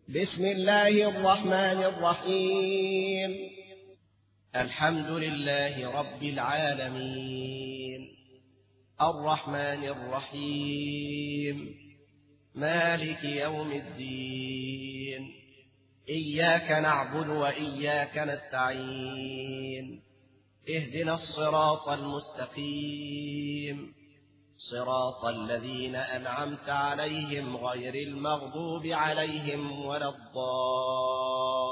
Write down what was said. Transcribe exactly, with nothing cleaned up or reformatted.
بسم الله الرحمن الرحيم. الحمد لله رب العالمين، الرحمن الرحيم، مالك يوم الدين، إياك نعبد وإياك نستعين، اهدنا الصراط المستقيم، صراط الذين أنعمت عليهم غير المغضوب عليهم ولا الضالين.